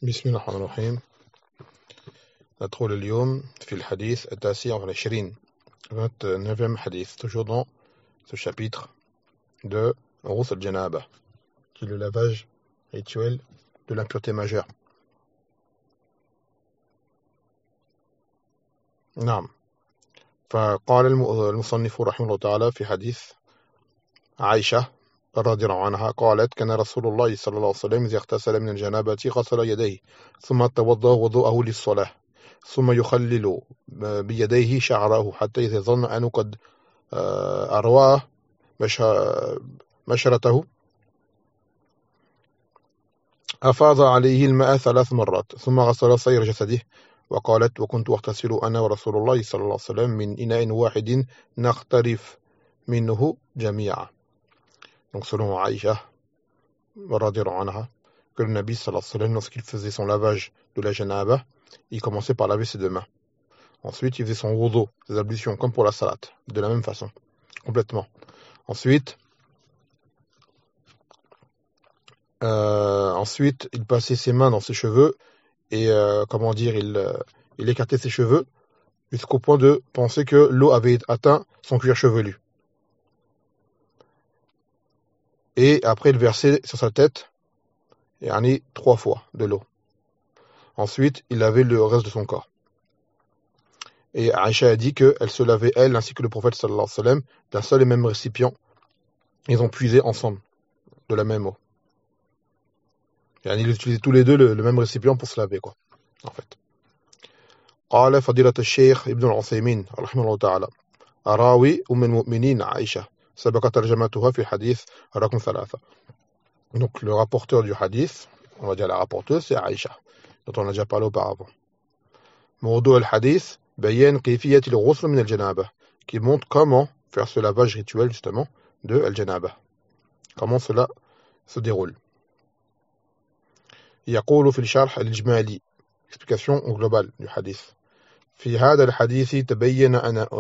بسم الله الرحمن الرحيم. ندخل اليوم في الحديث التاسع والعشرين 29e hadith, toujours dans ce chapitre de Ghusl al-Janaba, qui est le lavage rituel de l'impureté majeure. نعم. فقال المصنف رحمه الله تعالى في حديث عائشة رضي الله عنها قالت: كان رسول الله صلى الله عليه وسلم إذا اغتسل من الجنابة غسل يديه ثم توضأ وضوءه للصلاة ثم يخلل بيديه شعره حتى إذا ظن أنه قد أرواه مشرته أفاض عليه الماء 3 مرات ثم غسل سائر جسده. وقالت: وكنت أغتسل أنا ورسول الله صلى الله عليه وسلم من إناء واحد نخترف منه جميعا. Donc selon Aïcha radhiyallahu anha, que le Nabi sallallahu alayhi wa sallam, lorsqu'il faisait son lavage de la janaba, il commençait par laver ses 2 mains. Ensuite, il faisait son wudu, ses ablutions, comme pour la salat, de la même façon, complètement. Ensuite, il passait ses mains dans ses cheveux et, il écartait ses cheveux jusqu'au point de penser que l'eau avait atteint son cuir chevelu. Et après, il versait sur sa tête 3 fois de l'eau. Ensuite, il lavait le reste de son corps. Et Aïcha a dit qu'elle se lavait, elle, ainsi que le prophète sallallahu alayhi wa sallam, d'un seul et même récipient. Ils ont puisé ensemble de la même eau. Ils utilisaient tous les deux le même récipient pour se laver, quoi, en fait. قال فضيلة الشيخ ابن العثيمين رحمه الله تعالى: أراوي أم المؤمنين عائشة سبق ترجمتها في حديث رقم 3. Donc le rapporteur du hadith, on va dire la rapporteuse, c'est Aïcha, dont on a déjà parlé auparavant. موضوع الحديث بيان كيفية الغسل من الجنابة, qui montre comment faire ce lavage rituel justement de al-janaba. Comment cela se déroule. يقول في الشرح الإجمالي, explication globale du hadith. في هذا الحديث تبين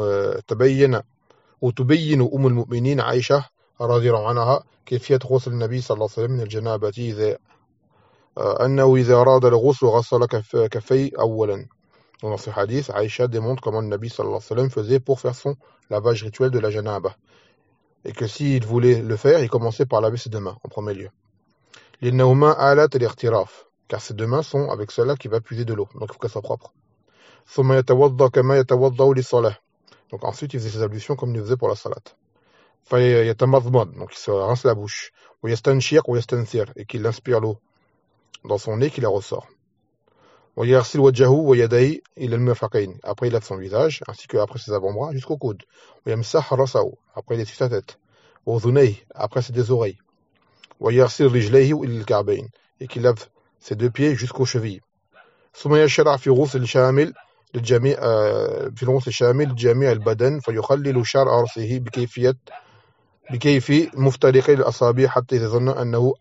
أم المؤمنين عائشة رضي الله عنها كيفية غسل النبي صلى الله عليه وسلم من الجنابة أنه إذا أراد الغسل غسل كفيه أولا. Dans ce hadith, Aïcha démontre comment le Nabi sallallahu alayhi wa sallam faisait pour faire son lavage rituel de la janaba. Et que s'il voulait le faire, il commençait par laver ses 2 mains en premier lieu. لأنهما آلات الاغتراف, car ces 2 mains sont avec celle-là qui va puiser de l'eau, donc il faut qu'elle soit propre. ثم يتوضأ كما يتوضأ للصلاة. Donc ensuite, il faisait ses ablutions comme il le faisait pour la salat. فيتمضمض, donc il se rince la bouche. ويستنشق ويستنثر, et qu'il inspire l'eau dans son nez, qu'il la ressort. ويغسل وجهه ويديه إلى المرفقين, après il lave son visage ainsi que après ses avant-bras jusqu'au coude. ويمسح رأسه, après il essuie sa tête. وأذنيه, après c'est des oreilles. ويغسل رجليه إلى الكعبين, et qu'il lave ses 2 pieds jusqu'aux chevilles. ثم يشرع في غسل شامل للجميع في الغسل شامل لجميع البدن فيخلل شعر رأسه بكيف مفترق الأصابع حتى إذا ظن أنه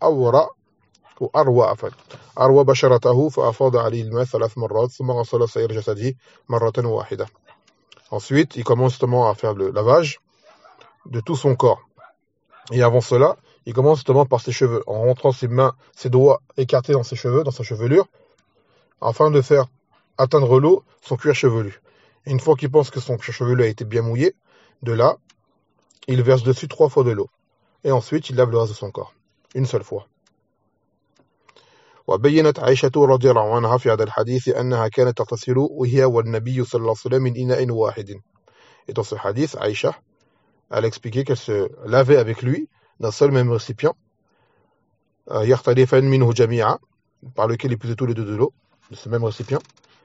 أروى بشرته فأفاض عليه الماء 3 مرات ثم غسل سائر جسده مرة واحدة. Ensuite, il commence justement à faire le lavage de tout son corps. Et avant cela, il commence justement par ses cheveux, en rentrant ses doigts écartés dans ses cheveux, dans sa chevelure, afin de faire atteindre l'eau son cuir chevelu. Et une fois qu'il pense que son cuir chevelu a été bien mouillé, de là, il verse dessus 3 fois de l'eau. Et ensuite, il lave le reste de son corps, une seule fois. وبينت عائشة رضي الله عنها في هذا الحديث أنها كانت تغتسل وهي والنبي صلى الله عليه وسلم من إناء واحد. Et dans ce hadith, Aïcha, elle a expliqué qu'elle se lavait avec lui d'un seul même récipient, يختلفان منه جميعا, par lequel il puisait tous les 2 de l'eau, de ce même récipient.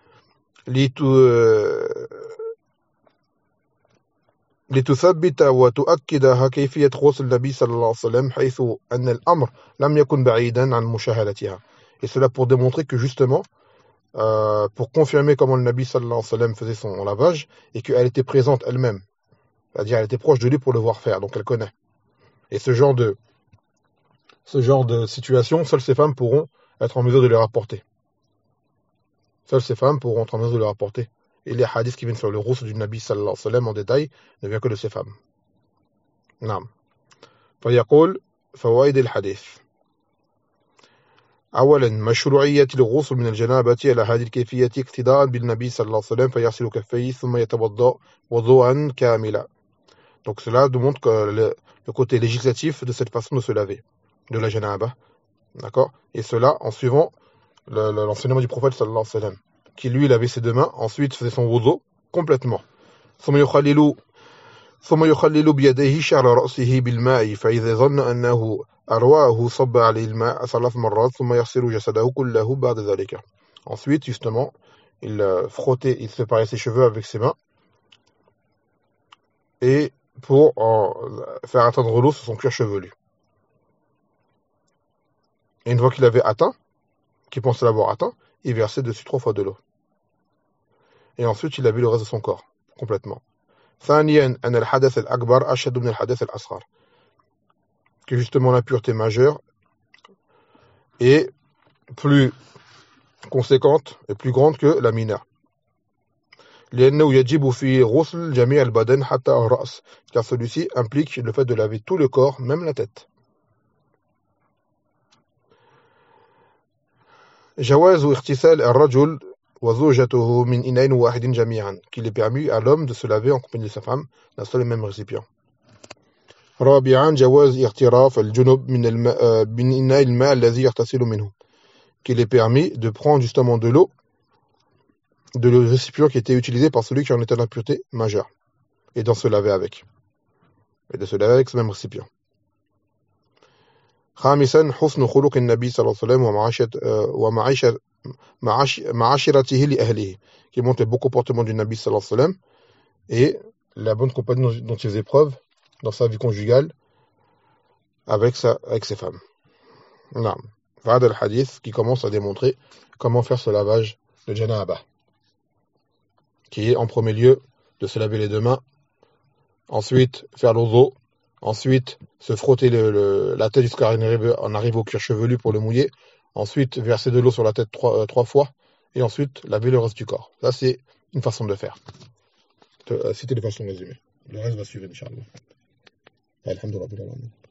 لتثبت وتؤكدها كيفية غسل النبي صلى الله عليه وسلم حيث أن الأمر لم يكن بعيدا عن مشاهدتها. Et cela pour démontrer que justement, pour confirmer comment le Nabi sallallahu alayhi wa sallam faisait son lavage, et qu'elle était présente elle-même, c'est-à-dire elle était proche de lui pour le voir faire, donc elle connaît. Et ce genre de situation, seules ces femmes pourront être en mesure de les rapporter. Seules ces femmes pourront être en mesure de le rapporter. Et les hadiths qui viennent sur le ghusl du Nabi sallallahu alayhi wa sallam en détail ne viennent que de ces femmes. نعم. فيقول فوائد الحديث. أولا مشروعية الغسل من الجنابة على هذه الكيفية اقتداء بالنبي صلى الله عليه وسلم فيغسل كفيه ثم يتوضأ وضوءا كاملا. Donc cela nous montre que le côté législatif de cette façon de se laver, de la janaba, d'accord? Et cela en suivant l'enseignement du prophète sallallahu alayhi wa sallam, qui lui lavait ses deux mains, ensuite faisait son wudu complètement. ثم يخلل بيديه شعر رأسه بالماء فإذا ظن أنه أرواه صب عليه الماء 3 مرات ثم يغسل جسده كله بعد ذلك. Ensuite, justement, il frottait, il séparait ses cheveux avec ses mains et pour faire atteindre l'eau sur son cuir chevelu. Et une fois qu'il avait atteint, qu'il pensait l'avoir atteint, il versait dessus 3 fois de l'eau. Et ensuite, il lavait le reste de son corps complètement. ثانيا أن الحدث الأكبر أشد من الحدث الأصغر, que justement la pureté majeure est plus conséquente et plus grande que la mineure. لأنه يجب في غسل جميع البدن حتى الرأس, car celui-ci implique le fait de laver tout le corps, même la tête. جواز اغتسال الرجل وزوجته من إناء واحد جميعا, qu'il est permis à l'homme de se laver en compagnie de sa femme d'un seul et même récipient. رابعا جواز اغتراف الجنب من إناء الماء الذي يغتسل منه, qu'il est permis de prendre justement de l'eau de le récipient qui était utilisé par celui qui en était d'impureté majeure, et d'en se laver avec. Et de se laver avec ce même récipient. خامسا حسن خلق النبي صلى الله عليه وسلم ومعاشرته لأهله, qui montre le beau comportement du Nabi sallallahu alayhi wa sallam et la bonne compagnie dont il faisait preuve dans sa vie conjugale avec ses femmes. نعم. هذا الحديث qui commence à démontrer comment faire ce lavage de janaba, qui est en premier lieu de se laver les deux mains, ensuite faire l'ozo, ensuite se frotter la tête jusqu'à en arriver au cuir chevelu pour le mouiller, ensuite verser de l'eau sur la tête 3 fois, et ensuite laver le reste du corps. Ça, c'est une façon de faire. C'était de façon résumée. Le reste va suivre, Inch'Allah. Alhamdulillah.